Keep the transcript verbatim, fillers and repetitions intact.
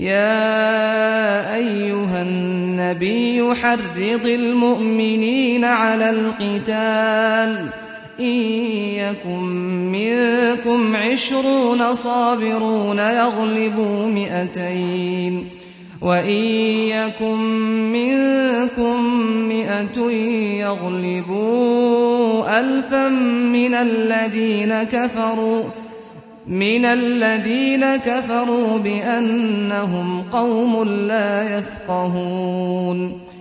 يا أيها النبي حرض المؤمنين على القتال إن يكن منكم عشرون صابرون يغلبوا مئتين وإن يكن منكم مئة يغلبوا ألفا من الذين كفروا من الذين كفروا بأنهم قوم لا يفقهون